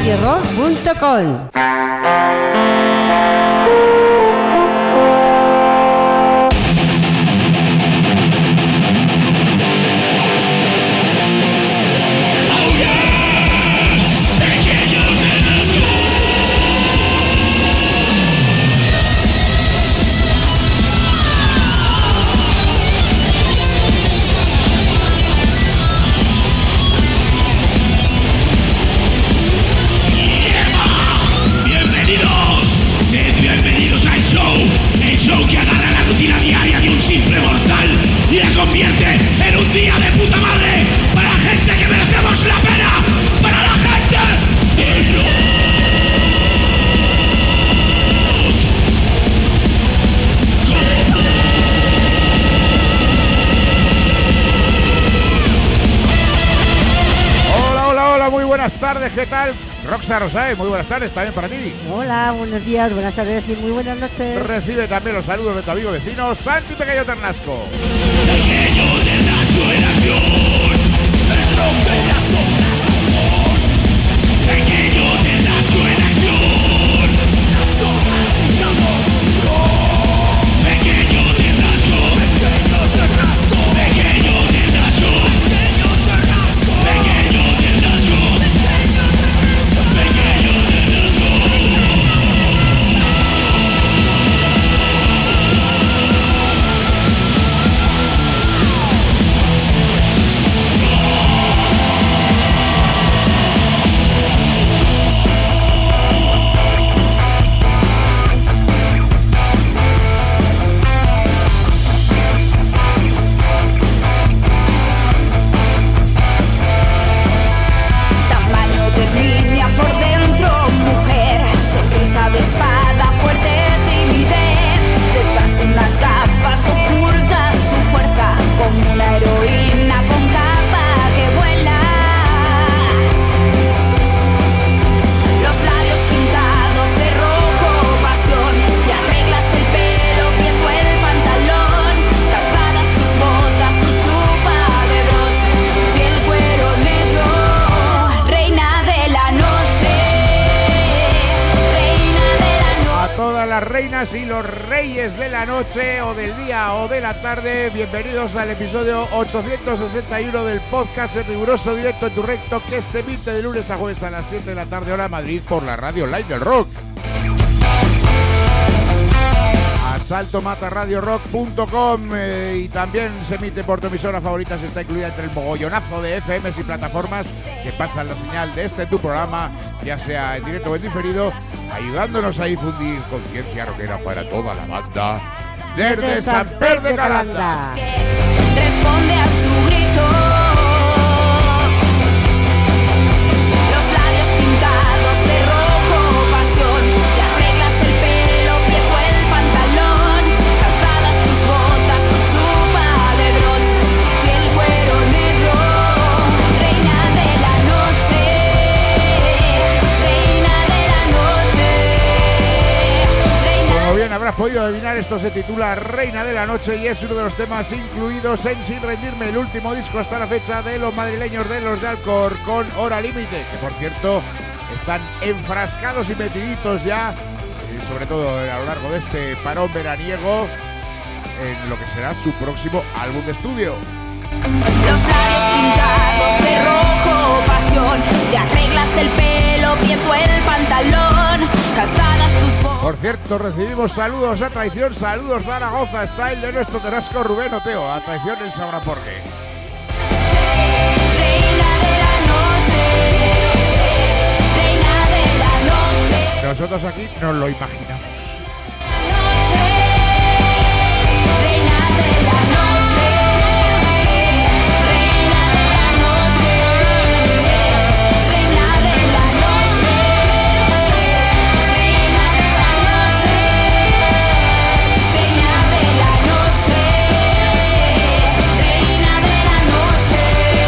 www.radiorock.com. ¿Qué tal? Roxa Rosae, muy buenas tardes también para ti. Hola, buenos días, buenas tardes y muy buenas noches. Recibe también los saludos de tu amigo vecino Santi Pequeño Ternasco. Pequeño Ternasco en acción, el rompe las ondas común. Pequeño Ternasco en acción, las ondas gritamos ¡Gol! Pequeño Ternasco, pequeño Ternasco, pequeño Ternasco, pequeño Ternasco, pequeño Ternasco. Espada, fuerte timidez, detrás de unas gafas oculta su fuerza, como una heroína con capa que vuela. Los labios pintados de rojo pasión, te arreglas el pelo, prieto el pantalón, calzadas tus botas, tu chupa de broche, fiel cuero negro, reina de la noche. Todas las reinas y los reyes de la noche o del día o de la tarde, bienvenidos al episodio 861 del podcast en riguroso directo en tu recto que se emite de lunes a jueves a las 7 de la tarde hora Madrid por la radio online del rock. Saltomataradiorock.com y también se emite por tu emisora favorita, se está incluida entre el mogollonazo de FMs y plataformas que pasan la señal de tu programa, ya sea en directo o en diferido, ayudándonos a difundir conciencia rockera para toda la banda desde San Pedro de Calanda. Responde a su grito. Los labios pintados de rojo pasión, te arreglas el pelo, prieto el pantalón, calzadas tus botas, tu chupa de broche, fiel cuero negro, reina de la noche, reina de la noche, reina. Como bien habrás podido adivinar, esto se titula Reina de la Noche y es uno de los temas incluidos en Sin Rendirme, el último disco hasta la fecha de los madrileños de los de Alcor con Hora Límite, que por cierto están enfrascados y metiditos ya, y sobre todo a lo largo de este parón veraniego, en lo que será su próximo álbum de estudio. Los labios pintados de rojo pasión, te arreglas el pelo, prieto el pantalón, calzadas tus botas. Por cierto, recibimos saludos a traición, saludos Zaragoza Style de nuestro Ternasco Rubén Oteo, a traición él sabrá por qué. Reina de la noche, reina de la noche. Nosotros aquí nos lo imaginamos. Reina de la noche, reina de la noche, reina de la noche, reina de la noche, reina de la noche, reina de la noche,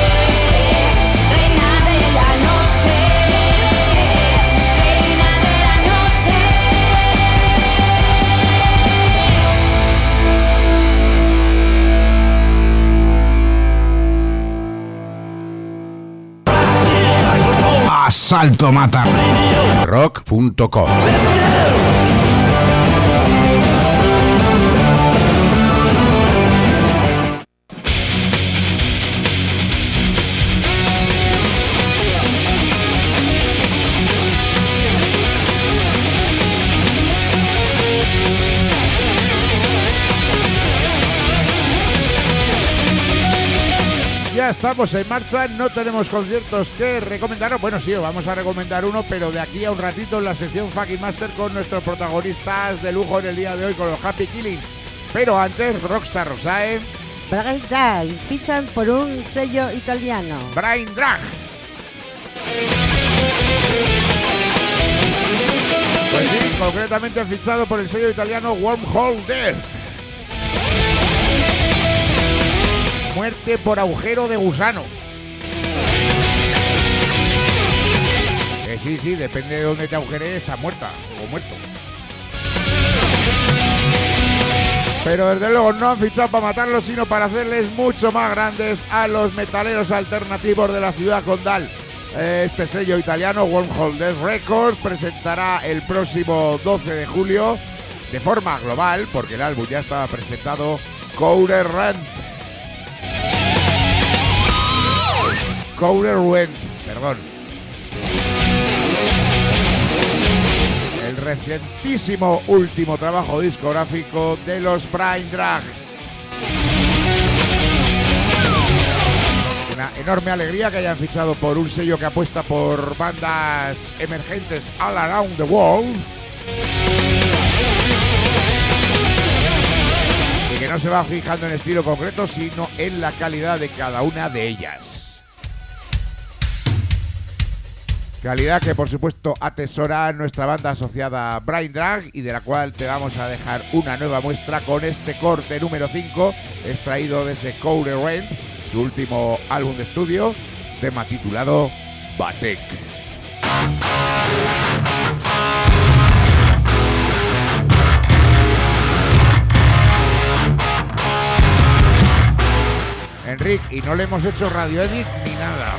reina de la noche, reina de la noche. Asalto Mata. Rock.com. Ya estamos en marcha, no tenemos conciertos que recomendaros. Bueno, sí, vamos a recomendar uno, pero de aquí a un ratito en la sección Fucking Master con nuestros protagonistas de lujo en el día de hoy, con los Happy Killings. Pero antes, Roxa Rosae, Brain Drag fichan por un sello italiano. Brain Drag. Pues sí, concretamente fichado por el sello italiano Wormhole Death. Muerte por agujero de gusano. Sí, depende de dónde te agujerees, estás muerta o muerto. Pero desde luego no han fichado para matarlos, sino para hacerles mucho más grandes a los metaleros alternativos de la ciudad condal. Este sello italiano, Wormhole Death Records, presentará el próximo 12 de julio, de forma global, porque el álbum ya estaba presentado, Coure Rent, perdón. El recientísimo último trabajo discográfico de los Brain Drag. Una enorme alegría que hayan fichado por un sello que apuesta por bandas emergentes all around the world y que no se va fijando en estilo concreto, sino en la calidad de cada una de ellas. Calidad que por supuesto atesora nuestra banda asociada Brain Drag y de la cual te vamos a dejar una nueva muestra con este corte número 5 extraído de ese Coure Rent, su último álbum de estudio, tema titulado Batek. Enrique, y no le hemos hecho radio edit ni nada.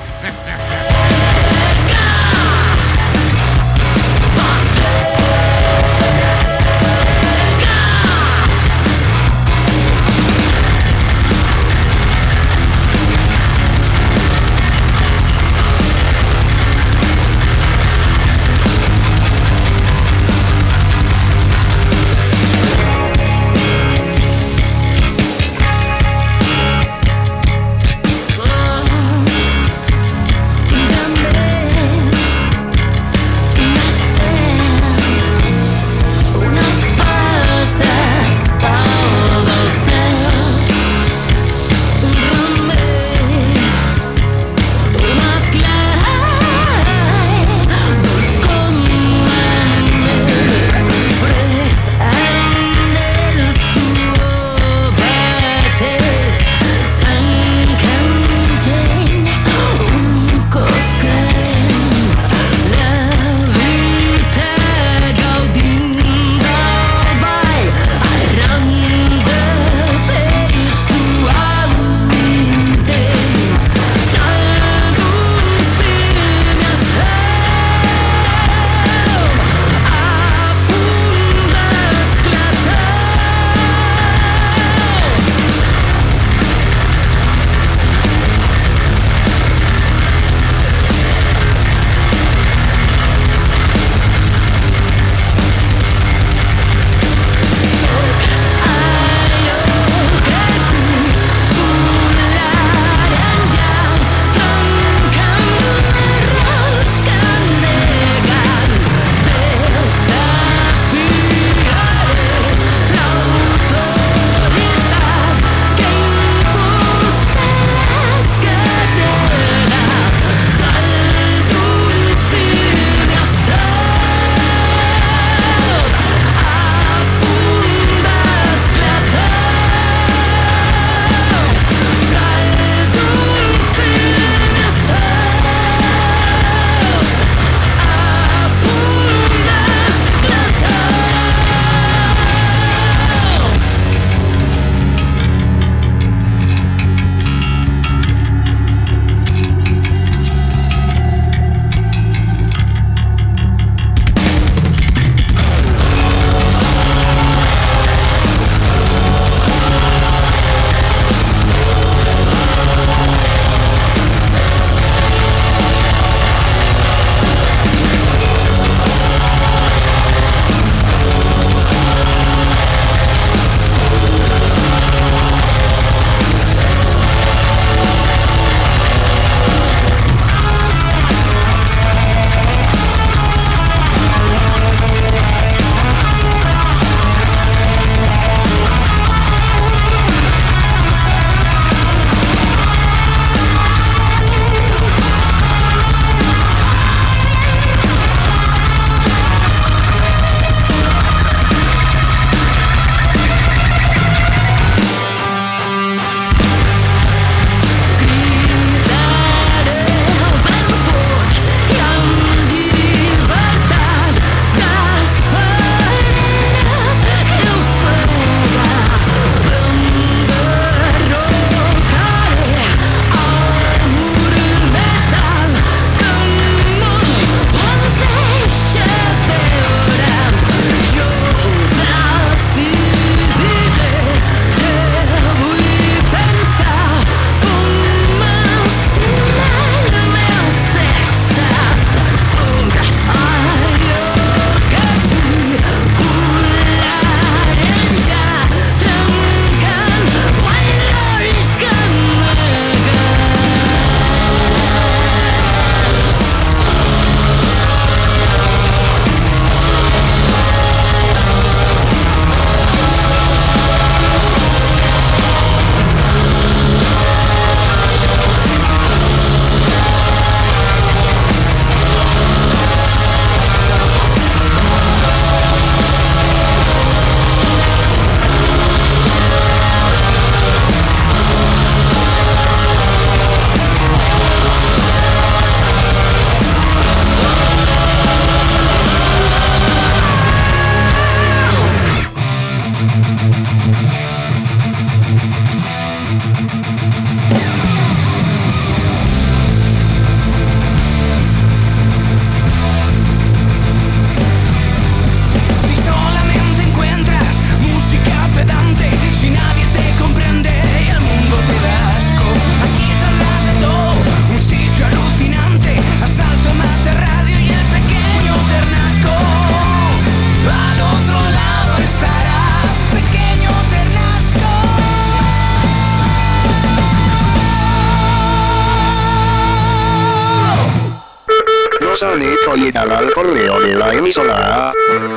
han hecho llegar al correo de la emisora.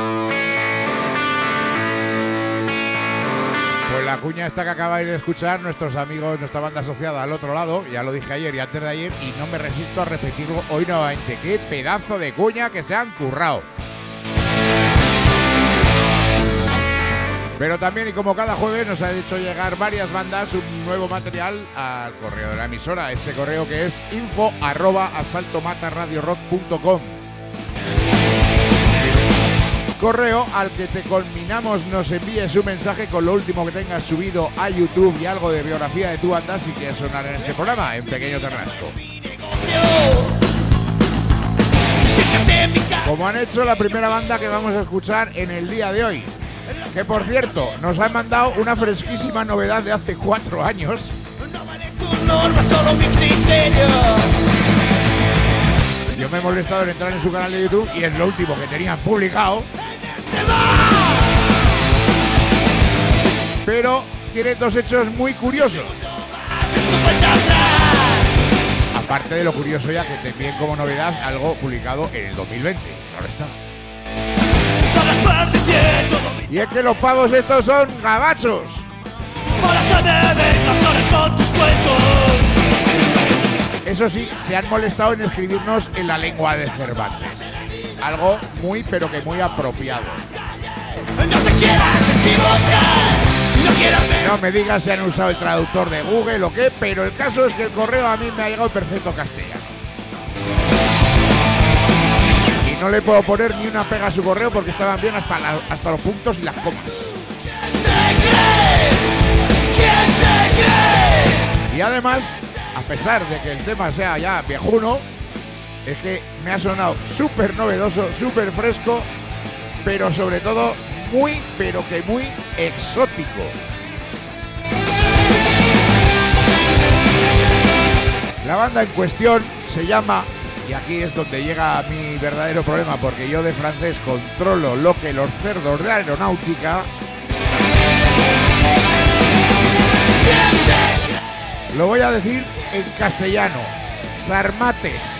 Pues la cuña esta que acabáis de escuchar, nuestros amigos, nuestra banda asociada al otro lado, ya lo dije ayer y antes de ayer, y no me resisto a repetirlo hoy nuevamente. ¡Qué pedazo de cuña que se han currado! Pero también, y como cada jueves, nos han hecho llegar varias bandas un nuevo material al correo de la emisora. Ese correo que es info@asaltomataradiorock.com. Correo al que te conminamos nos envíes un mensaje con lo último que tengas subido a YouTube y algo de biografía de tu banda si quieres sonar en este programa, en Pequeño Terrasco. Como han hecho la primera banda que vamos a escuchar en el día de hoy. Que por cierto, nos han mandado una fresquísima novedad de hace 4 años. Yo me he molestado en entrar en su canal de YouTube y es lo último que tenían publicado. Pero tiene dos hechos muy curiosos. Aparte de lo curioso ya que también como novedad algo publicado en el 2020. Ahora está. Y es que los pavos estos son gabachos. Eso sí, se han molestado en escribirnos en la lengua de Cervantes. Algo muy, pero que muy apropiado. No me digas si han usado el traductor de Google o qué, pero el caso es que el correo a mí me ha llegado en perfecto castellano. Y no le puedo poner ni una pega a su correo porque estaban bien hasta los puntos y las comas. Y además, a pesar de que el tema sea ya viejuno, es que me ha sonado súper novedoso, súper fresco, pero sobre todo muy, pero que muy exótico. La banda en cuestión se llama, y aquí es donde llega mi verdadero problema, porque yo de francés controlo lo que los cerdos de aeronáutica. Lo voy a decir en castellano. Sarmates.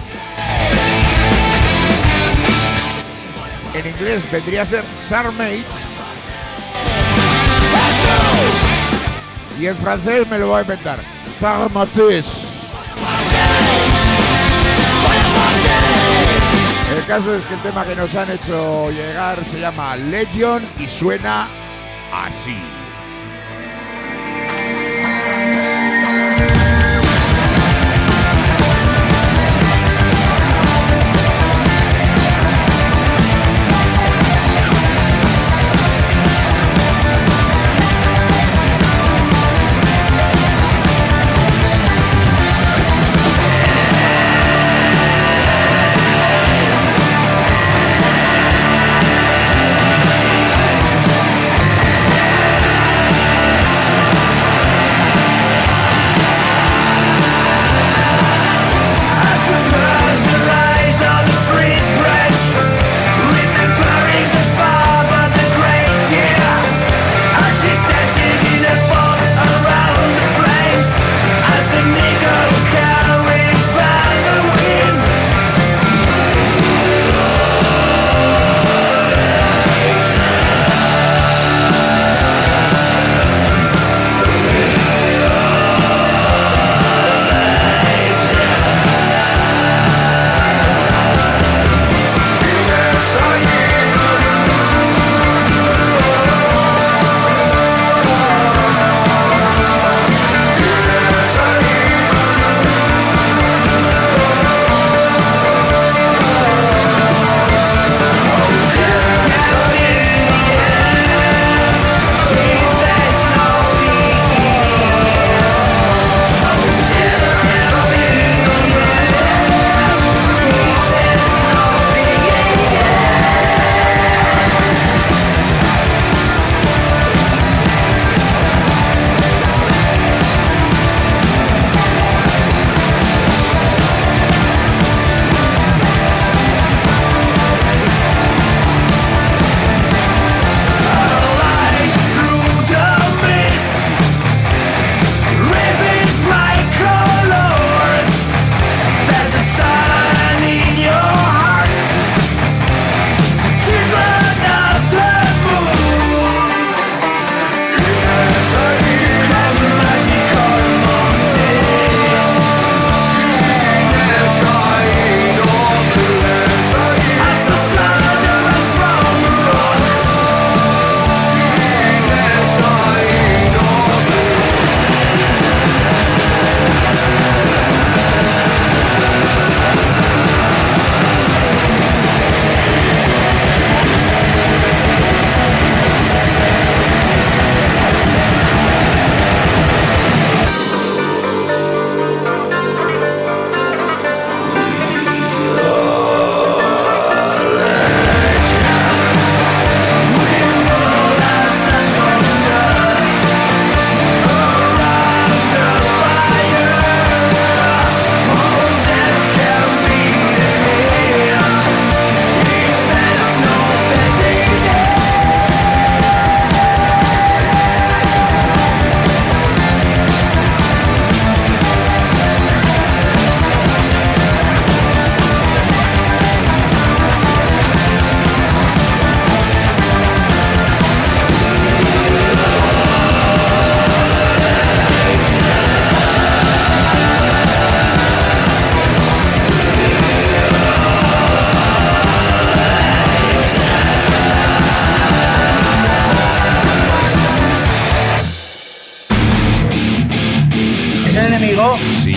En inglés vendría a ser Sarmates. Y en francés me lo voy a inventar. Sarmates. El caso es que el tema que nos han hecho llegar se llama Legion y suena así.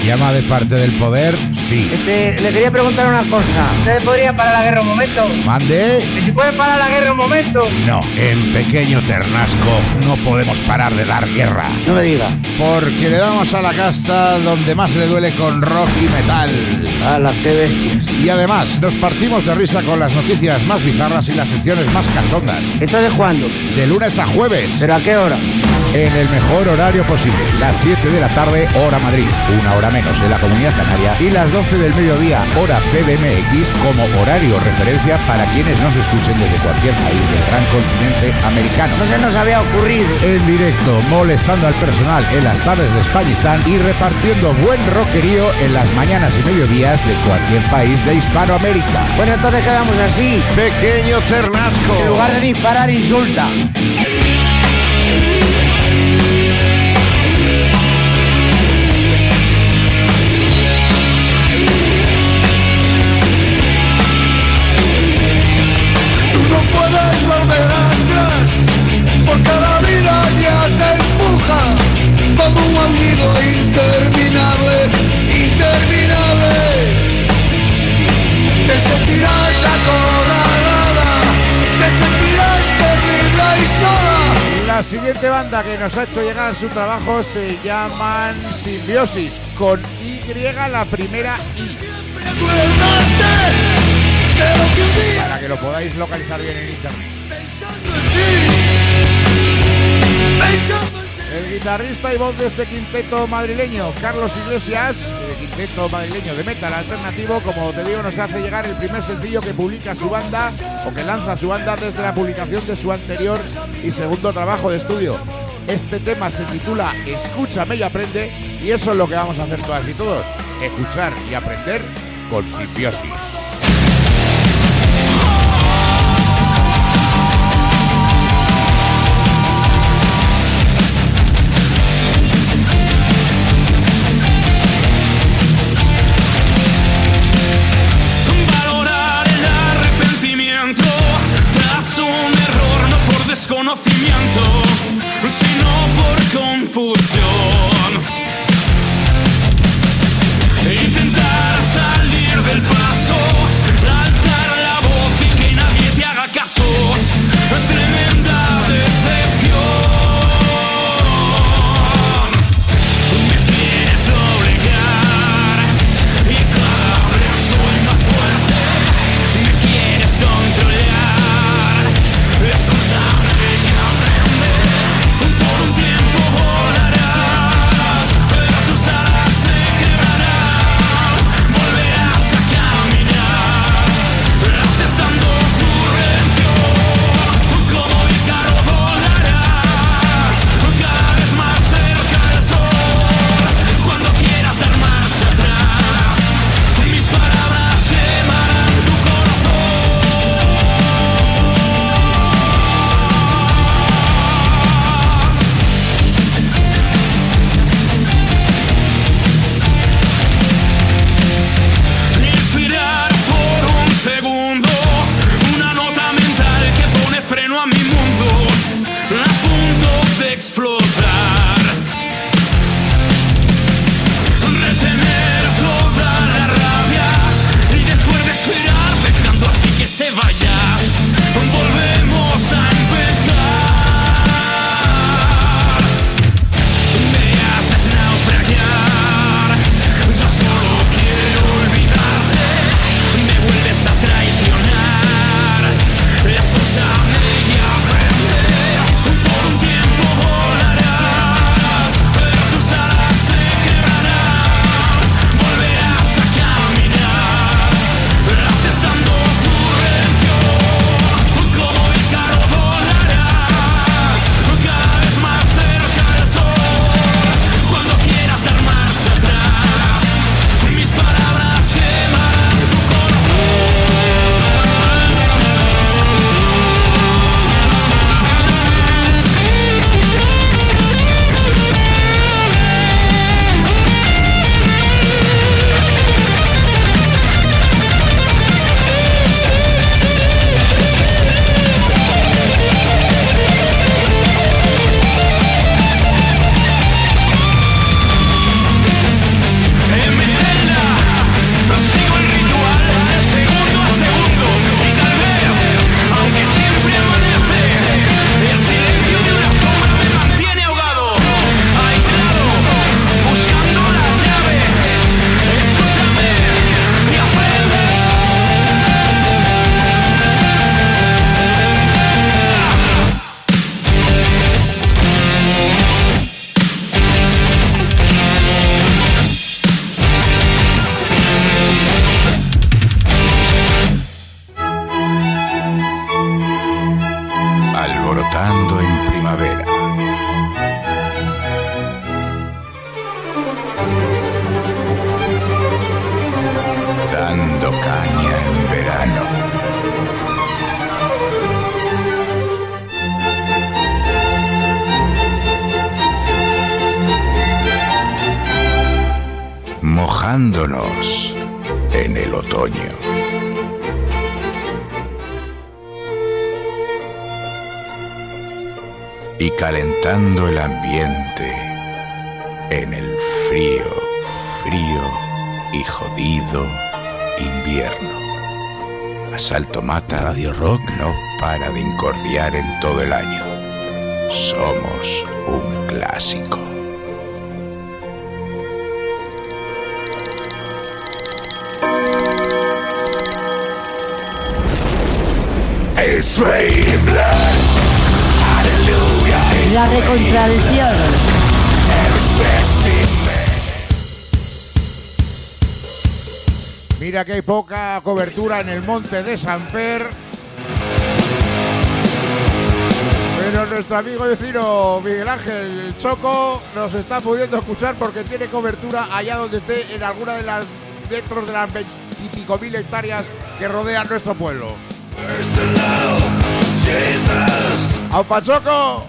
Llama de parte del poder, sí. Le quería preguntar una cosa. ¿Ustedes podrían parar la guerra un momento? Mande. ¿Y si pueden parar la guerra un momento? No, en Pequeño Ternasco no podemos parar de dar guerra. No me diga. Porque le damos a la casta donde más le duele con rock y metal. ¡Hala, qué bestias! Y además nos partimos de risa con las noticias más bizarras y las secciones más cachondas. ¿Entonces cuándo? De lunes a jueves. ¿Pero a qué hora? En el mejor horario posible. Las 7 de la tarde, hora Madrid. Una hora menos en la Comunidad Canaria. Y las 12 del mediodía, hora CDMX, como horario referencia para quienes nos escuchen desde cualquier país del gran continente americano. No se nos había ocurrido. En directo, molestando al personal en las tardes de Españistán y repartiendo buen rockerío en las mañanas y mediodías de cualquier país de Hispanoamérica. Bueno, entonces quedamos así. Pequeño Ternasco. En lugar de disparar, insulta. No puedes volver atrás, porque la vida ya te empuja como un aullido interminable, interminable. Te sentirás acorralada, te sentirás perdida y sola. La siguiente banda que nos ha hecho llegar su trabajo se llaman Simbiosis, con Y la primera I. Para que lo podáis localizar bien en internet. El guitarrista y voz de este quinteto madrileño, Carlos Iglesias, el quinteto madrileño de metal alternativo, como te digo, nos hace llegar el primer sencillo que publica su banda, o que lanza su banda desde la publicación de su anterior y segundo trabajo de estudio. Este tema se titula Escúchame y aprende, y eso es lo que vamos a hacer todas y todos, escuchar y aprender con Simbiosis. Desconocimiento, sino por confusión. Intentar salir del paso caña en verano. Mojándonos en el otoño. Y calentando el ambiente en el frío y jodido invierno. Asalto Mata Radio Rock no para de incordiar en todo el año. Somos un clásico. It's raining blood. Hallelujah. La recontradicción. Mira que hay poca cobertura en el monte de Samper. Pero nuestro amigo y vecino Miguel Ángel Choco nos está pudiendo escuchar porque tiene cobertura allá donde esté, en alguna de las dentro de las 20 y pico mil hectáreas que rodean nuestro pueblo. ¡Aupa Choco!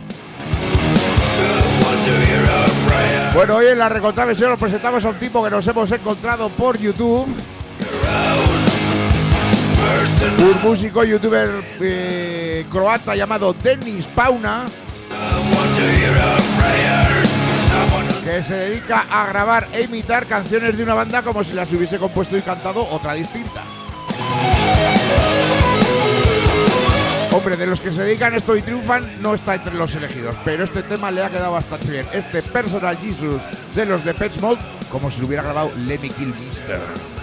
Bueno, hoy en la recontradicción nos presentamos a un tipo que nos hemos encontrado por YouTube. Un músico youtuber croata llamado Denis Pauna, que se dedica a grabar e imitar canciones de una banda como si las hubiese compuesto y cantado otra distinta. Hombre, de los que se dedican a esto y triunfan no está entre los elegidos, pero este tema le ha quedado bastante bien. Este Personal Jesus de los Depeche Mode, como si lo hubiera grabado Lemmy Kilmister.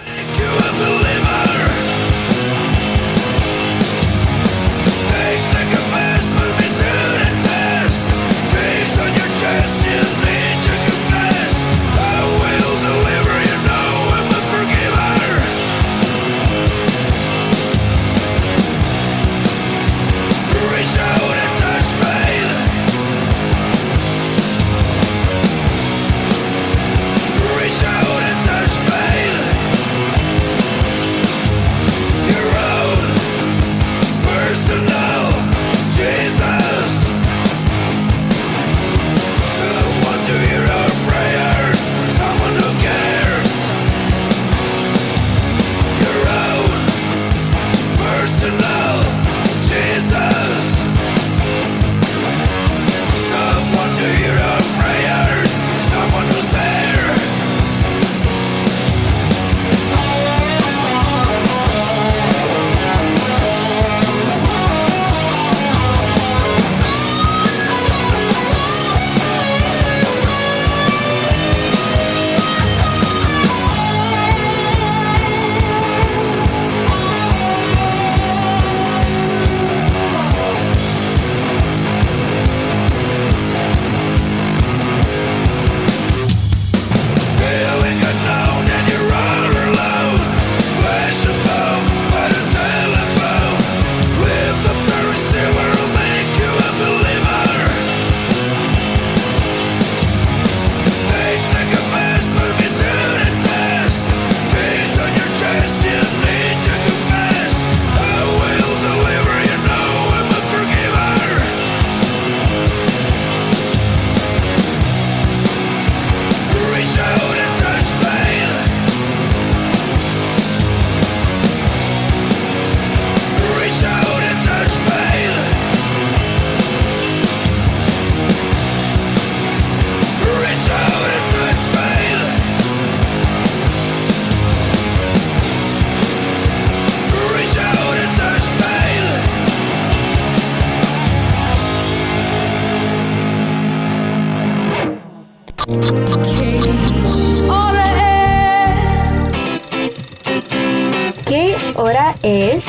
¿Qué hora es?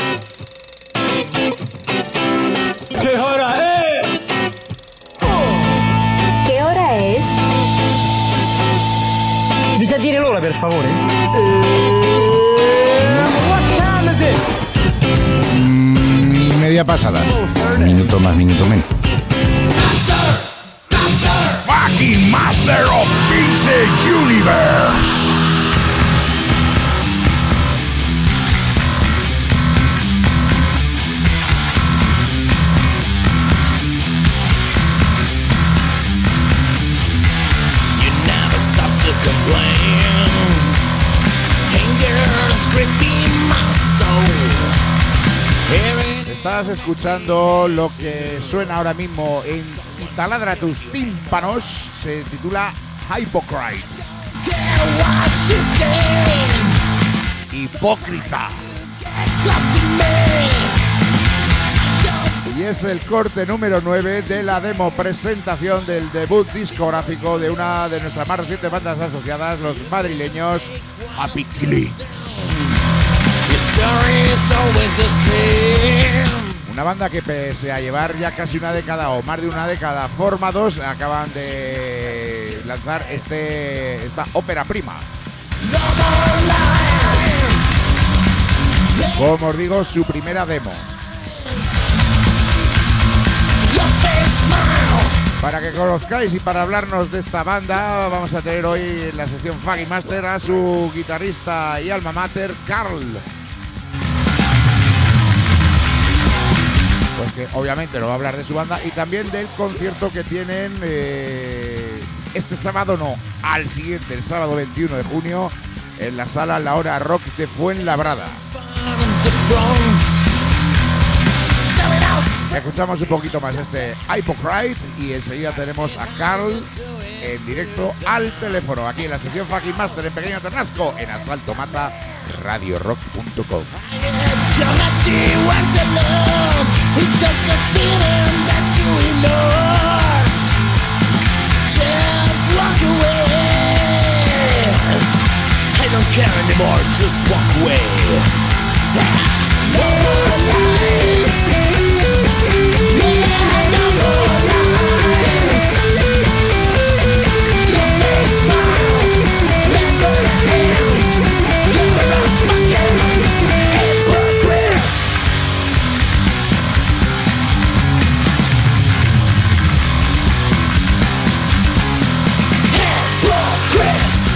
¿Qué hora es? ¿Qué hora es? Mi sa dire l'ora, per favore? What time is it? Y media pasada. Minuto más, minuto menos. Fucking Master of Music Universe. estás escuchando lo que suena ahora mismo y taladra tus tímpanos, se titula Hypocrite. Hipócrita. Y es el corte número 9 de la demo presentación del debut discográfico de una de nuestras más recientes bandas asociadas, los madrileños Happy Killings. Una banda que pese a llevar ya casi una década o más de una década formados, acaban de lanzar esta ópera prima. Como os digo, su primera demo. Para que conozcáis y para hablarnos de esta banda, vamos a tener hoy en la sección Fucking Master a su guitarrista y alma mater, Carl. Pues que obviamente nos va a hablar de su banda y también del concierto que tienen este sábado, no, al siguiente, el sábado 21 de junio, en la sala La Hora Rock de Fuenlabrada. Escuchamos un poquito más este Hypocrite y enseguida tenemos a Carl en directo al teléfono, aquí en la sección Fucking Master en Pequeño Ternasco, en Asalto Mata, radiorock.com. I don't care anymore, just walk away. No more lies. Yeah, no more lies. Your fake smile never ends. You're a fucking hypocrite. Hypocrites.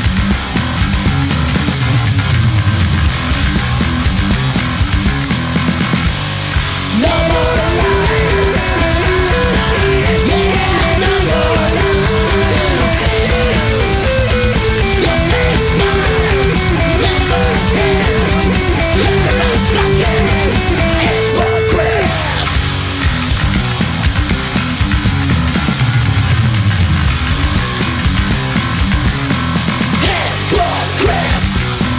No more lies. Yeah, no more lies. Your fake smile never ends. You're a fucking hypocrite. Hypocrites.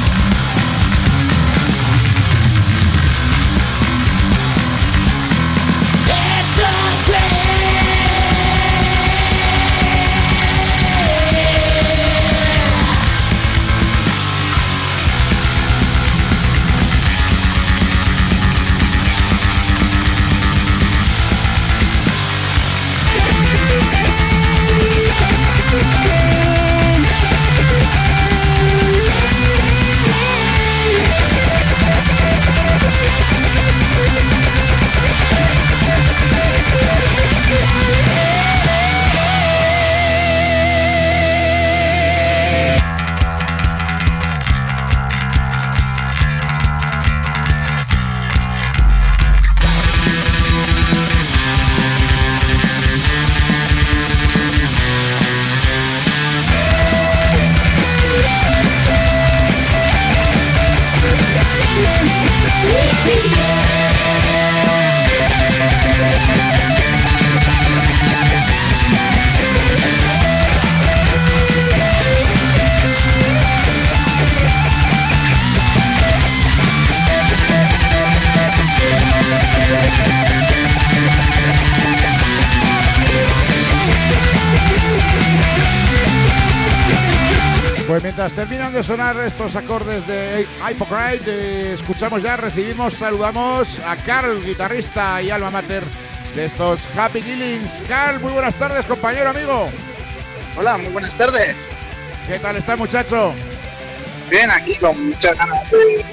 Pues mientras terminan de sonar estos acordes de Hypocrite, escuchamos ya, recibimos, saludamos a Carl, guitarrista y alma mater de estos Happy Killings. Carl, muy buenas tardes, compañero, amigo. Hola, muy buenas tardes. ¿Qué tal está, muchacho? Bien, aquí con muchas ganas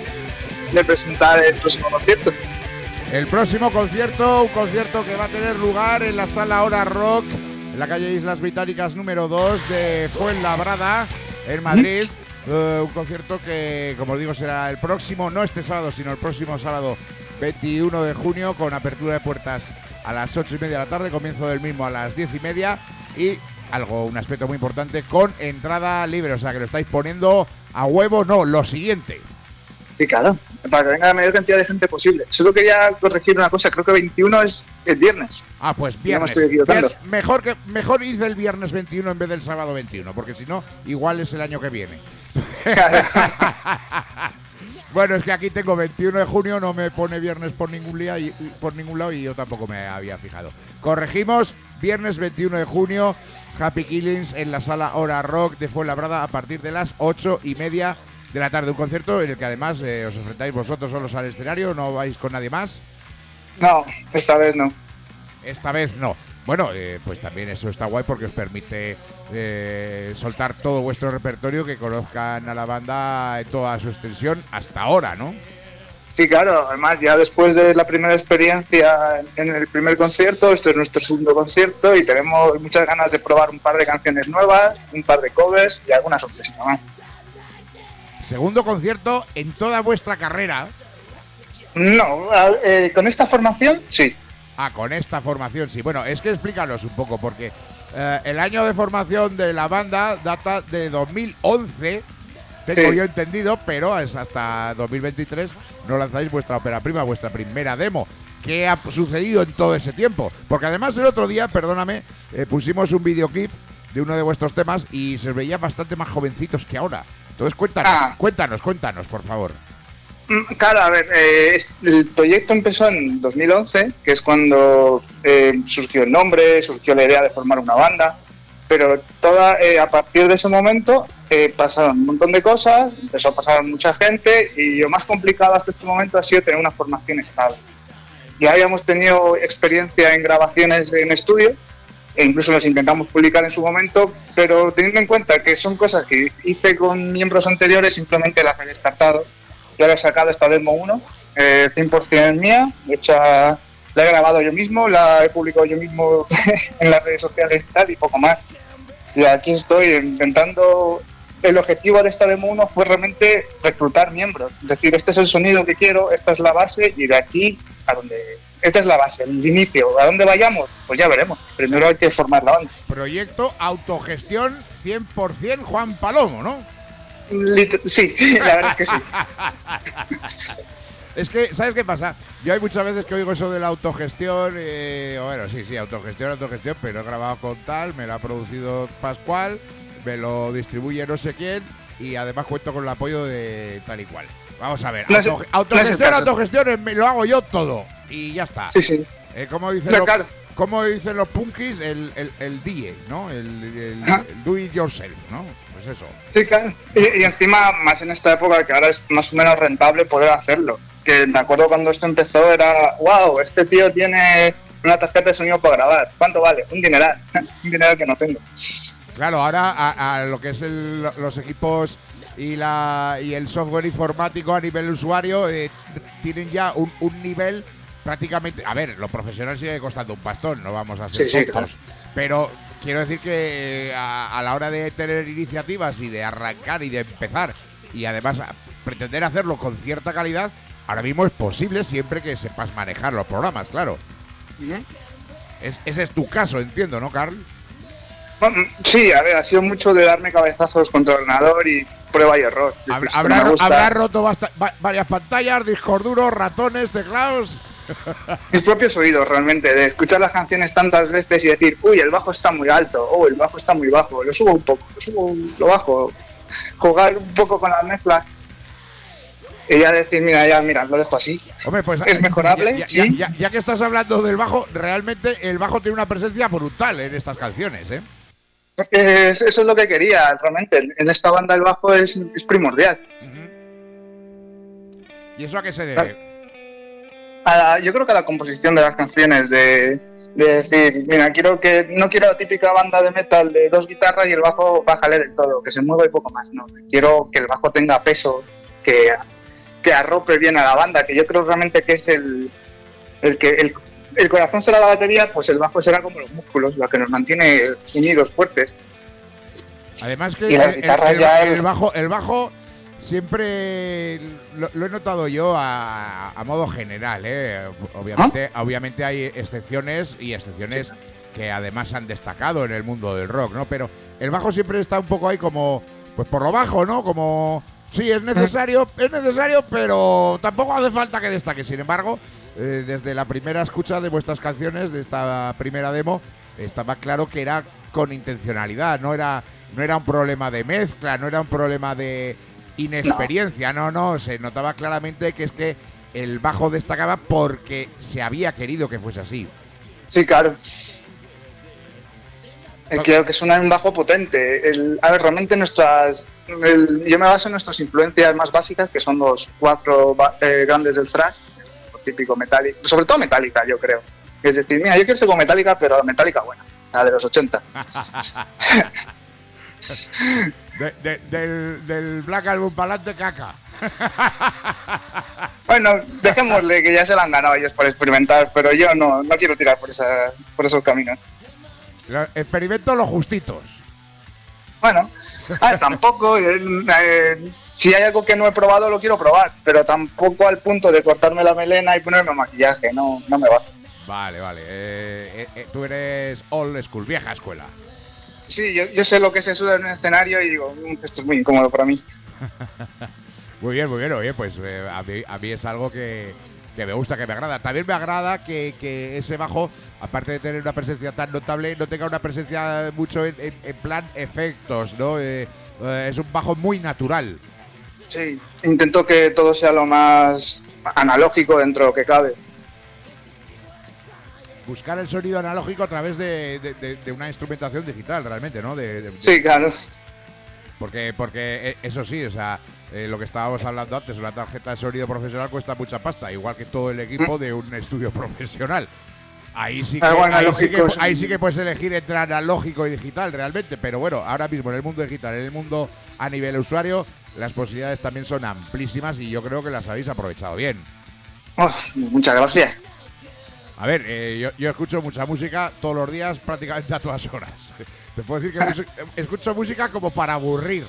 de presentar el próximo concierto. El próximo concierto, un concierto que va a tener lugar en la sala Hora Rock, en la calle Islas Británicas número 2 de Fuenlabrada, en Madrid. Un concierto que, como os digo, será el próximo, no este sábado, sino el próximo sábado 21 de junio, con apertura de puertas a las 8:30 de la tarde, comienzo del mismo a las 10:30 y un aspecto muy importante, con entrada libre, o sea que lo estáis poniendo a huevo. No, lo siguiente, Sí, claro, para que venga la mayor cantidad de gente posible. Solo quería corregir una cosa, creo que 21 es el viernes. Ah, pues No me viernes. estoy equivocando. Mejor ir el viernes 21 en vez del sábado 21, porque si no, igual es el año que viene. Bueno, es que aquí tengo 21 de junio, no me pone viernes por ningún lado y yo tampoco me había fijado. Corregimos, viernes 21 de junio, Happy Killings en la sala Hora Rock de Fuenlabrada a partir de las 8:30 de la tarde. Un concierto en el que además os enfrentáis vosotros solos al escenario, no vais con nadie más. No, esta vez no. Esta vez no. Bueno, pues también eso está guay porque os permite soltar todo vuestro repertorio, que conozcan a la banda en toda su extensión hasta ahora, ¿no? Sí, claro, además ya después de la primera experiencia en el primer concierto, este es nuestro segundo concierto y tenemos muchas ganas de probar un par de canciones nuevas, un par de covers y alguna sorpresa más. Segundo concierto en toda vuestra carrera. No, con esta formación sí. Ah, con esta formación, sí. Bueno, es que explícanos un poco, porque el año de formación de la banda data de 2011, tengo Sí. yo entendido, pero es hasta 2023 no lanzáis vuestra ópera prima, vuestra primera demo. ¿Qué ha sucedido en todo ese tiempo? Porque además el otro día, perdóname, pusimos un videoclip de uno de vuestros temas y se os veía bastante más jovencitos que ahora. Entonces cuéntanos, por favor. Claro, a ver, el proyecto empezó en 2011, que es cuando surgió el nombre, surgió la idea de formar una banda, pero a partir de ese momento pasaron un montón de cosas, empezó a pasar mucha gente y lo más complicado hasta este momento ha sido tener una formación estable. Ya habíamos tenido experiencia en grabaciones en estudio e incluso las intentamos publicar en su momento, pero teniendo en cuenta que son cosas que hice con miembros anteriores, simplemente las he descartado. Yo le he sacado esta demo 1, 100% mía, la he grabado yo mismo, la he publicado yo mismo en las redes sociales y tal, y poco más. Y aquí estoy intentando. El objetivo de esta demo 1 fue realmente reclutar miembros, es decir, este es el sonido que quiero, esta es la base, y de aquí a donde. Esta es la base, el inicio. ¿A dónde vayamos? Pues ya veremos. Primero hay que formar la banda. Proyecto autogestión 100% Juan Palomo, ¿no? Sí, la verdad es que sí. Es que, ¿sabes qué pasa? Yo hay muchas veces que oigo eso de la autogestión, bueno, sí, autogestión, pero he grabado con tal, me lo ha producido Pascual, me lo distribuye no sé quién y además cuento con el apoyo de tal y cual. Vamos a ver, autogestión, me lo hago yo todo y ya está. Sí. Como dicen los punkis, el DIY, ¿no? El do it yourself, ¿no? Pues eso. Sí, claro. Y encima, más en esta época que ahora es más o menos rentable poder hacerlo. Que me acuerdo cuando esto empezó era, wow, este tío tiene una tarjeta de sonido para grabar. ¿Cuánto vale? Un dineral. Un dineral que no tengo. Claro, ahora a lo que es los equipos y el software informático a nivel usuario tienen ya un nivel prácticamente. A ver, lo profesional sigue costando un pastón, no vamos a ser tontos. Claro. Pero quiero decir que a la hora de tener iniciativas y de arrancar y de empezar y además pretender hacerlo con cierta calidad, ahora mismo es posible siempre que sepas manejar los programas, claro. Ese es tu caso, entiendo, ¿no, Carl? Bueno, sí, a ver, ha sido mucho de darme cabezazos contra el ordenador y prueba y error. Habrá roto varias pantallas, discos duros, ratones, teclados. Mis propios oídos, realmente, de escuchar las canciones tantas veces y decir, uy, el bajo está muy alto, el bajo está muy bajo, lo subo un poco, lo bajo, jugar un poco con las mezclas y ya decir, mira, lo dejo así. Hombre, pues es mejorable. Ya que estás hablando del bajo, realmente el bajo tiene una presencia brutal en estas canciones, ¿eh? Eso es lo que quería, realmente. En esta banda el bajo es primordial. ¿Y eso a qué se debe? Yo creo que a la composición de las canciones, de decir, mira, no quiero la típica banda de metal de 2 guitarras y el bajo bájale del todo, que se mueva y poco más, no. Quiero que el bajo tenga peso, que arrope bien a la banda, que yo creo realmente que es el corazón será la batería, pues el bajo será como los músculos, lo que nos mantiene unidos, fuertes. Además que el bajo siempre lo he notado yo a modo general, obviamente hay excepciones que además han destacado en el mundo del rock, ¿no? Pero el bajo siempre está un poco ahí como, pues por lo bajo, ¿no? Como Sí, es necesario, pero tampoco hace falta que destaque. Sin embargo, desde la primera escucha de vuestras canciones, de esta primera demo, estaba claro que era con intencionalidad, no era un problema de mezcla, no era un problema de inexperiencia, no, se notaba claramente que es que el bajo destacaba porque se había querido que fuese así. Sí, claro. Creo que suena un bajo potente. Realmente yo me baso en nuestras influencias más básicas, que son los 4 grandes del thrash, lo típico Metallica, sobre todo Metallica, yo creo. Es decir, mira, yo quiero ser como Metallica, pero Metallica buena, la de los 80. del Black Album para adelante, caca. Bueno, dejémosle que ya se la han ganado ellos por experimentar, pero yo no quiero tirar por esos caminos. Experimento los justitos. Bueno, tampoco. Si hay algo que no he probado, lo quiero probar, pero tampoco al punto de cortarme la melena y ponerme maquillaje, no me va. Vale. Tú eres old school, vieja escuela. Sí, yo sé lo que se suda en un escenario y digo, esto es muy incómodo para mí. Muy bien, oye, pues a mí es algo que me gusta, que me agrada. También me agrada que ese bajo, aparte de tener una presencia tan notable, no tenga una presencia mucho en plan efectos, ¿no? Es un bajo muy natural. Sí, intento que todo sea lo más analógico dentro de lo que cabe. Buscar el sonido analógico a través de una instrumentación digital, realmente, ¿no? Sí, claro. Porque eso sí, o sea, lo que estábamos hablando antes, una tarjeta de sonido profesional cuesta mucha pasta, igual que todo el equipo de un estudio profesional. Ahí sí que puedes elegir entre analógico y digital, realmente. Pero bueno, ahora mismo en el mundo digital, en el mundo a nivel usuario, las posibilidades también son amplísimas y yo creo que las habéis aprovechado bien. Muchas gracias. A ver, yo escucho mucha música todos los días, prácticamente a todas horas. Te puedo decir que escucho música como para aburrir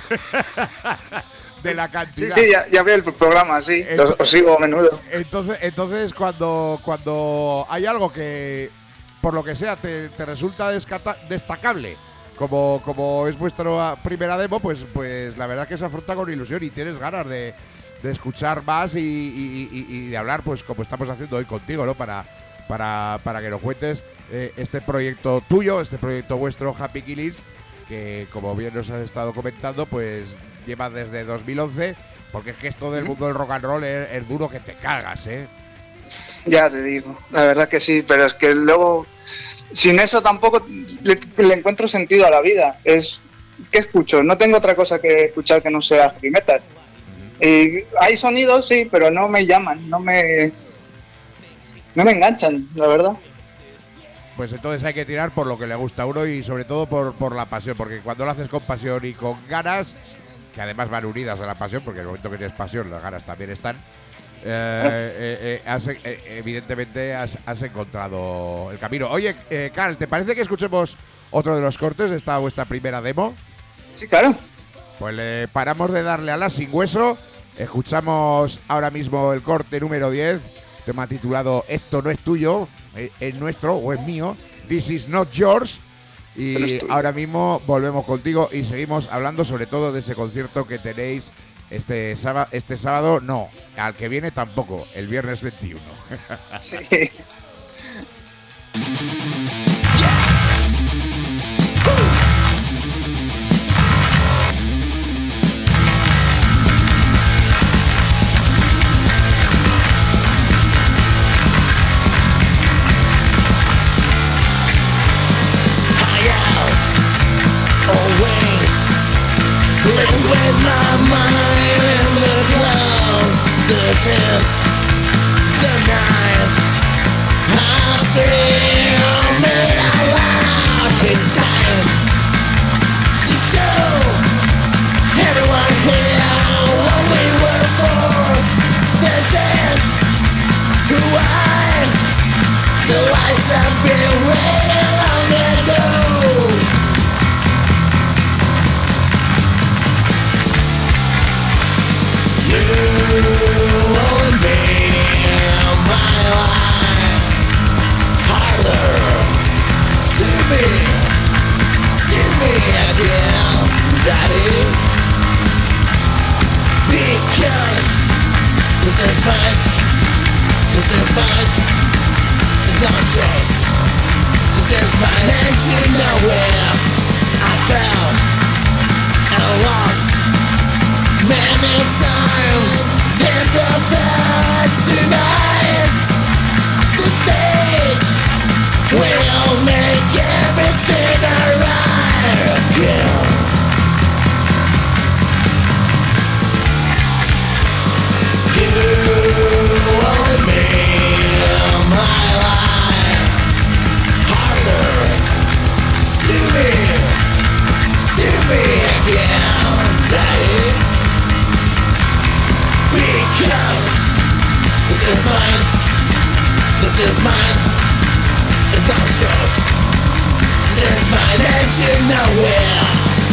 de la cantidad. Sí, ya veo el programa, sí, os sigo a menudo. Entonces cuando hay algo que, por lo que sea, te resulta destacable, como es vuestra primera demo, pues la verdad que se afronta con ilusión y tienes ganas de escuchar más y de hablar, pues como estamos haciendo hoy contigo, ¿no? Para que nos cuentes este proyecto tuyo, este proyecto vuestro, Happy Killings, que como bien nos has estado comentando, pues lleva desde 2011, porque es que esto del mundo del rock and roll es duro que te cagas, ¿eh? Ya te digo, la verdad que sí, pero es que luego, sin eso tampoco le encuentro sentido a la vida. ¿Qué escucho? No tengo otra cosa que escuchar que no sea heavy metal. Y hay sonidos, sí, pero no me llaman, no me enganchan, la verdad. Pues entonces hay que tirar por lo que le gusta a uno y sobre todo por la pasión, porque cuando lo haces con pasión y con ganas, que además van unidas a la pasión, porque en el momento que tienes pasión las ganas también están, evidentemente has encontrado el camino. Oye, Carl, ¿te parece que escuchemos otro de los cortes de esta vuestra primera demo? Sí, claro. Pues le paramos de darle a la sin hueso, escuchamos ahora mismo el corte número 10, tema titulado Esto no es tuyo, es nuestro o es mío, This is not yours. Y ahora mismo volvemos contigo y seguimos hablando sobre todo de ese concierto que tenéis este sábado, no, al que viene tampoco, el viernes 21. Sí. With my mind in the clouds, this is the night. I scream it out loud. It's time to show everyone here what we were for. This is why the lights have been waiting long ago. You and me, my life, harder. See me again, Daddy. This is mine. It's not yours. This is mine, and you know where I fell and lost many times in the past. Tonight, the stage will make everything alright again. You only made my life harder. Sue me again, Daddy. Because this is mine. This is mine. It's not yours. This is mine, and you know where.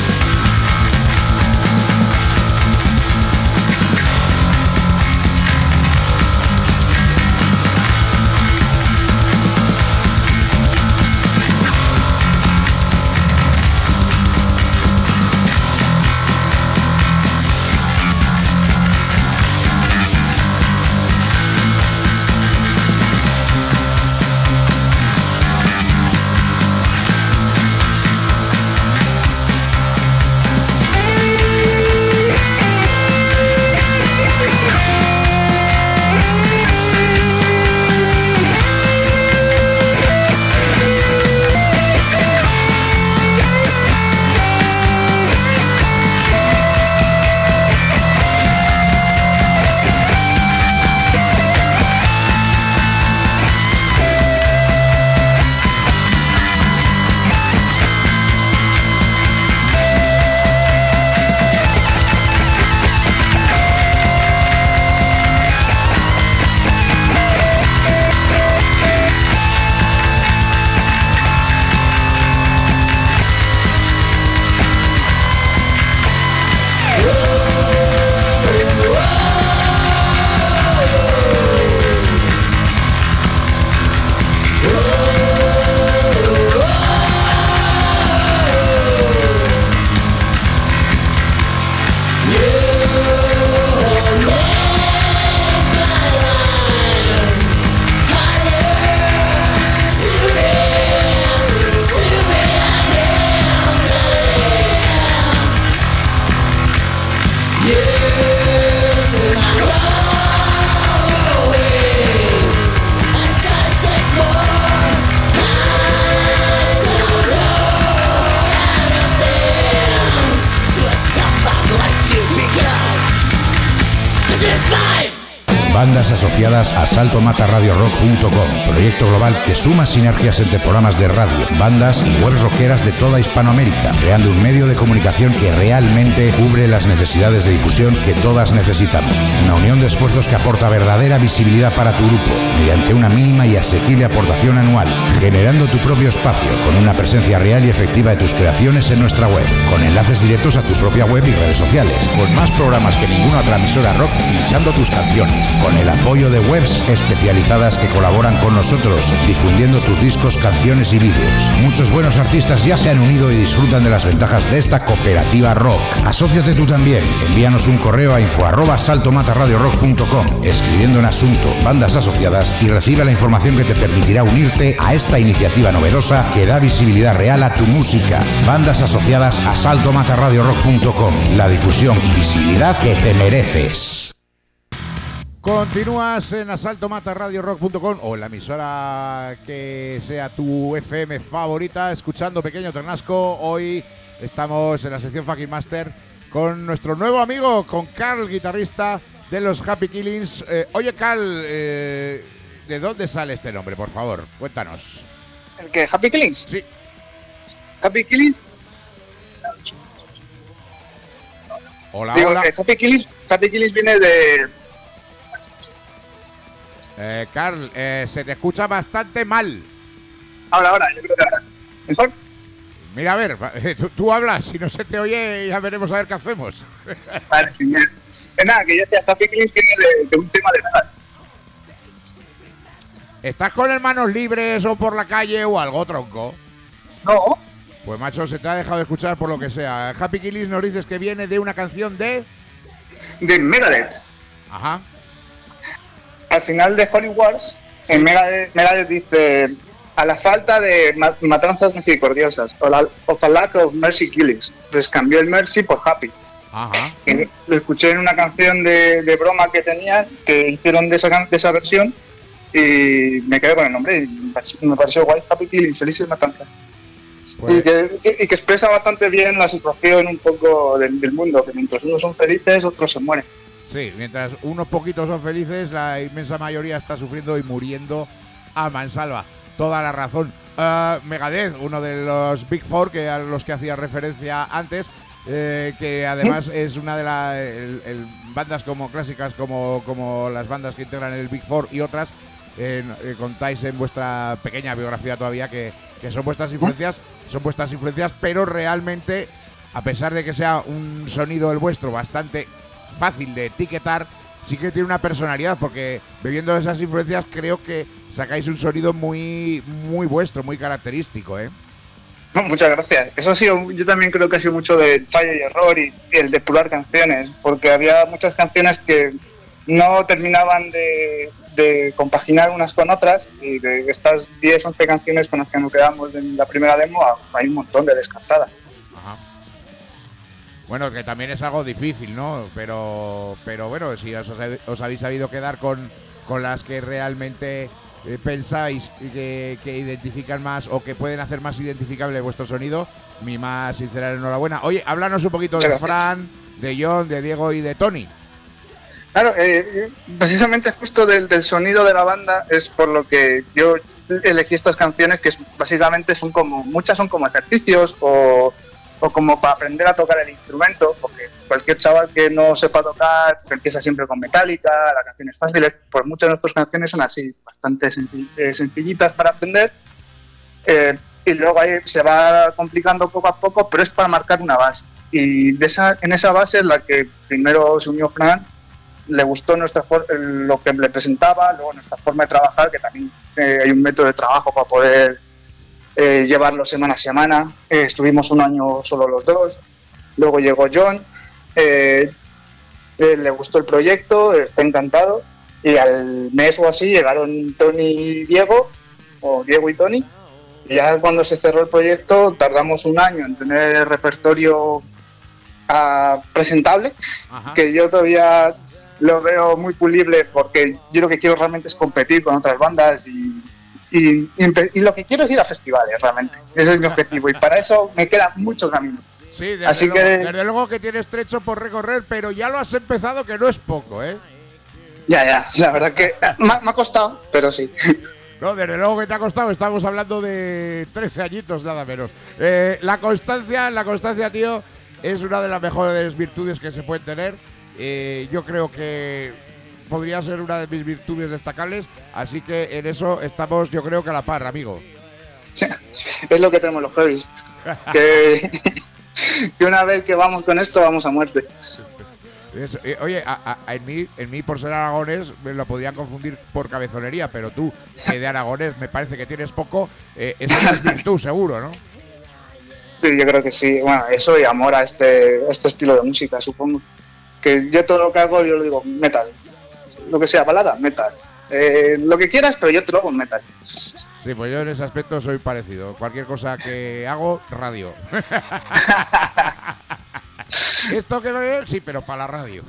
Bandas asociadas a saltomatarradiorock.com, proyecto global que suma sinergias entre programas de radio, bandas y webs rockeras de toda Hispanoamérica, creando un medio de comunicación que realmente cubre las necesidades de difusión que todas necesitamos. Una unión de esfuerzos que aporta verdadera visibilidad para tu grupo, mediante una mínima y asequible aportación anual, generando tu propio espacio, con una presencia real y efectiva de tus creaciones en nuestra web, con enlaces directos a tu propia web y redes sociales, con más programas que ninguna otra emisora rock pinchando tus canciones, con el apoyo de webs especializadas que colaboran con nosotros, difundiendo tus discos, canciones y vídeos. Muchos buenos artistas ya se han unido y disfrutan de las ventajas de esta cooperativa rock. Asóciate tú también. Envíanos un correo a info@saltomatarradiorock.com, escribiendo en asunto bandas asociadas, y recibe la información que te permitirá unirte a esta iniciativa novedosa que da visibilidad real a tu música. Bandas asociadas a saltomatarradiorock.com, la difusión y visibilidad que te mereces. Continúas en asaltomatarradiorock.com o en la emisora que sea tu FM favorita, escuchando Pequeño Ternasco. Hoy estamos en la sección Fucking Master con nuestro nuevo amigo, con Carl, guitarrista de los Happy Killings. Oye, Carl, ¿de dónde sale este nombre, por favor? Cuéntanos. ¿El qué? ¿Happy Killings? Sí. ¿Happy Killings? Hola, digo, hola. Happy Killings viene de... Carl, se te escucha bastante mal. Ahora, yo creo que ahora. ¿Mejor? Mira, a ver, tú hablas, si no se te oye ya veremos a ver qué hacemos. Vale, genial. Nada, que ya sea, Happy Killings viene de un tema de nada. ¿Estás con las manos libres o por la calle o algo, tronco? No. Pues macho, se te ha dejado de escuchar por lo que sea. Happy Killings nos dices que viene de una canción de... De Megadeth. Ajá. al final de Holy Wars, en Megadeth dice: a la falta de matanzas misericordiosas, of a lack of mercy killings, pues cambió el mercy por happy. Ajá. Y lo escuché en una canción de broma que tenían, que hicieron de esa versión, y me quedé con el nombre y me pareció guay. Happy Killings, felices matanzas. Pues... y que expresa bastante bien la situación un poco del mundo, que mientras unos son felices, otros se mueren. Sí, mientras unos poquitos son felices, la inmensa mayoría está sufriendo y muriendo a mansalva. Toda la razón. Megadeth, uno de los Big Four a los que hacía referencia antes, que además es una de las bandas como clásicas como las bandas que integran el Big Four y otras. Contáis en vuestra pequeña biografía todavía que son vuestras influencias, pero realmente, a pesar de que sea un sonido el vuestro bastante fácil de etiquetar, sí que tiene una personalidad, porque bebiendo de esas influencias creo que sacáis un sonido muy muy vuestro, muy característico, ¿eh? No, muchas gracias. Eso ha sido, yo también creo que ha sido mucho de fallo y error y el depurar canciones, porque había muchas canciones que no terminaban de compaginar unas con otras, y de estas 10, 11 canciones con las que nos quedamos en la primera demo hay un montón de descartadas. Ajá. Bueno, que también es algo difícil, ¿no? Pero bueno, si os habéis sabido quedar con las que realmente pensáis que identifican más o que pueden hacer más identificable vuestro sonido, mi más sincera enhorabuena. Oye, háblanos un poquito de Fran, de John, de Diego y de Tony. Claro, precisamente justo del sonido de la banda es por lo que yo elegí estas canciones, que básicamente muchas son como ejercicios o como para aprender a tocar el instrumento, porque cualquier chaval que no sepa tocar empieza siempre con Metallica, las canciones fáciles, pues muchas de nuestras canciones son así, bastante sencillitas para aprender, y luego ahí se va complicando poco a poco, pero es para marcar una base, y en esa base es la que primero se unió Fran. Le gustó lo que le presentaba, luego nuestra forma de trabajar, que también hay un método de trabajo para poder llevarlo semana a semana. Estuvimos un año solo los dos, luego llegó John, le gustó el proyecto, está encantado, y al mes o así llegaron Tony y Diego, o Diego y Tony, y ya cuando se cerró el proyecto tardamos un año en tener el repertorio presentable. Ajá. Que yo todavía lo veo muy pulible, porque yo lo que quiero realmente es competir con otras bandas y lo que quiero es ir a festivales, realmente. Ese es mi objetivo, y para eso me queda mucho camino. Sí, desde luego que tienes trecho por recorrer, pero ya lo has empezado, que no es poco, ¿eh? Ya, la verdad que me ha costado, pero sí. No, desde luego que te ha costado, estamos hablando de 13 añitos, nada menos. La constancia, tío, es una de las mejores virtudes que se pueden tener. Yo creo que podría ser una de mis virtudes destacables, así que en eso estamos, yo creo que a la par, amigo. Es lo que tenemos los heavies, que una vez que vamos con esto, vamos a muerte. Oye, en mí por ser aragonés me lo podrían confundir por cabezonería, pero tú, que de aragonés me parece que tienes poco, eso es virtud seguro, ¿no? Sí, yo creo que sí. Bueno, eso y amor a este estilo de música, supongo. Que yo todo lo que hago, yo lo digo metal. Lo que sea balada, metal. Lo que quieras, pero yo te lo hago en metal. Sí, pues yo en ese aspecto soy parecido. Cualquier cosa que hago, radio. Esto que no es, sí, pero para la radio.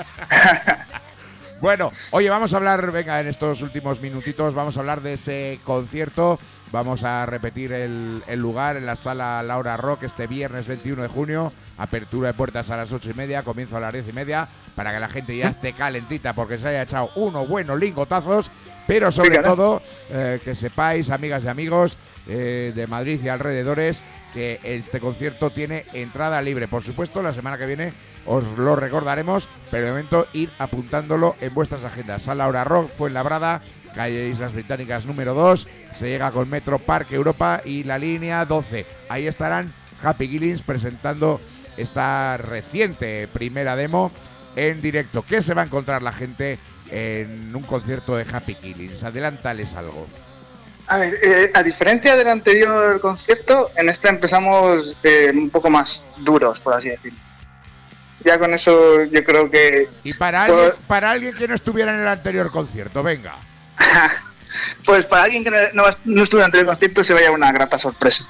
Bueno, oye, vamos a hablar, venga, en estos últimos minutitos, vamos a hablar de ese concierto. Vamos a repetir el lugar en la sala Laura Rock este viernes 21 de junio. Apertura de puertas a las 8:30, comienzo a las 10:30, para que la gente ya esté calentita porque se haya echado unos buenos lingotazos. Pero sobre todo, que sepáis, amigas y amigos de Madrid y alrededores, que este concierto tiene entrada libre. Por supuesto, la semana que viene os lo recordaremos, pero de momento ir apuntándolo en vuestras agendas. Sala Laura Rock, Fuenlabrada, calle Islas Británicas número 2, se llega con Metro Parque Europa y la línea 12. Ahí estarán Happy Killings presentando esta reciente primera demo en directo. ¿Qué se va a encontrar la gente en un concierto de Happy Killings? Adelántales algo. A ver, a diferencia del anterior concierto, en este empezamos un poco más duros, por así decirlo. Ya con eso yo creo que... Y para alguien que no estuviera en el anterior concierto, venga. Pues para alguien que no estuviera en el concierto se vaya una grata sorpresa.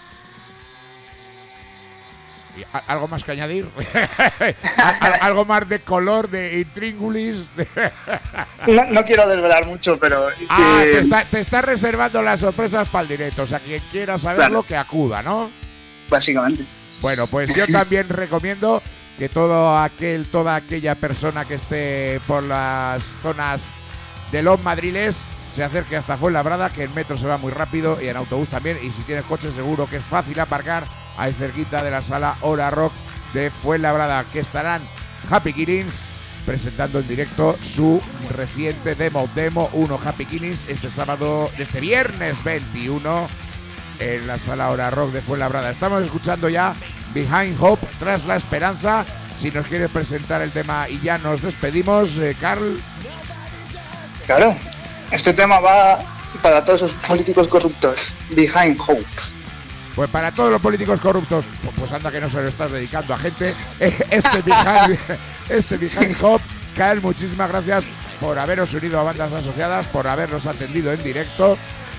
¿Y algo más que añadir? ¿Algo más de color, de intríngulis? No quiero desvelar mucho, pero... Te está reservando las sorpresas para el directo. O sea, quien quiera saberlo, claro, que acuda, ¿no? Básicamente. Bueno, pues yo también recomiendo que toda aquella persona que esté por las zonas de los Madriles se acerque hasta Fuenlabrada, que en metro se va muy rápido y en autobús también. Y si tienes coche, seguro que es fácil aparcar ahí cerquita de la sala Hora Rock de Fuenlabrada, que estarán Happy Killings presentando en directo su reciente demo 1 Happy Killings este viernes 21 en la sala Hora Rock de Fuenlabrada. Estamos escuchando ya Behind Hope, Tras la Esperanza. Si nos quieres presentar el tema y ya nos despedimos, Carl. Claro, este tema va para todos esos políticos corruptos. Behind Hope. Pues para todos los políticos corruptos, pues anda que no se lo estás dedicando a gente. Behind Hope. Carl, muchísimas gracias por haberos unido a Bandas Asociadas, por habernos atendido en directo.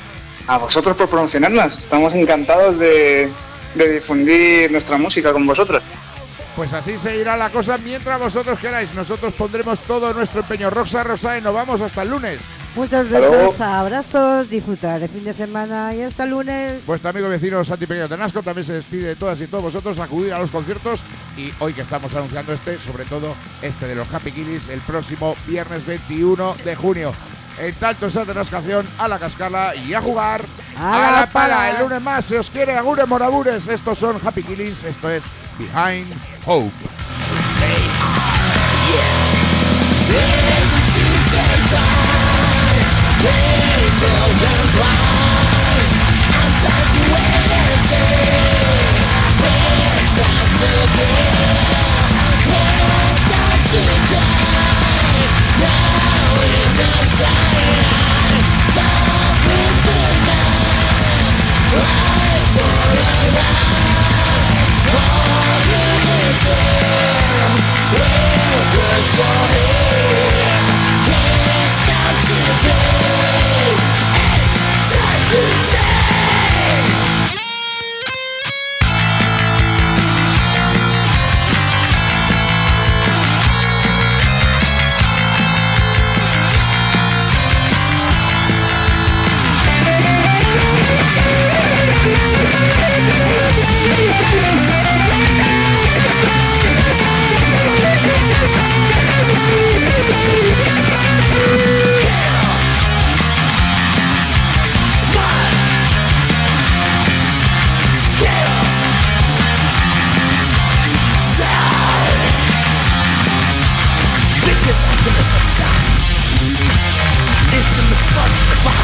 A vosotros por promocionarlas. Estamos encantados de difundir nuestra música con vosotros. Pues así seguirá la cosa mientras vosotros queráis. Nosotros pondremos todo nuestro empeño. Rosa, y nos vamos hasta el lunes. Muchos besos, abrazos, disfrutar de fin de semana y hasta el lunes. Vuestro amigo vecino Santi Pequeño Tenasco también se despide de todas y todos vosotros. Acudir a los conciertos y hoy que estamos anunciando sobre todo este de los Happy Killings, el próximo viernes 21 de junio. En tanto, esa de la canción a la cascala y a jugar a la pala. El lunes más, se os quiere, agures morabures. Estos son Happy Killings, esto es Behind Hope. Happiness of sight is the misfortune of all.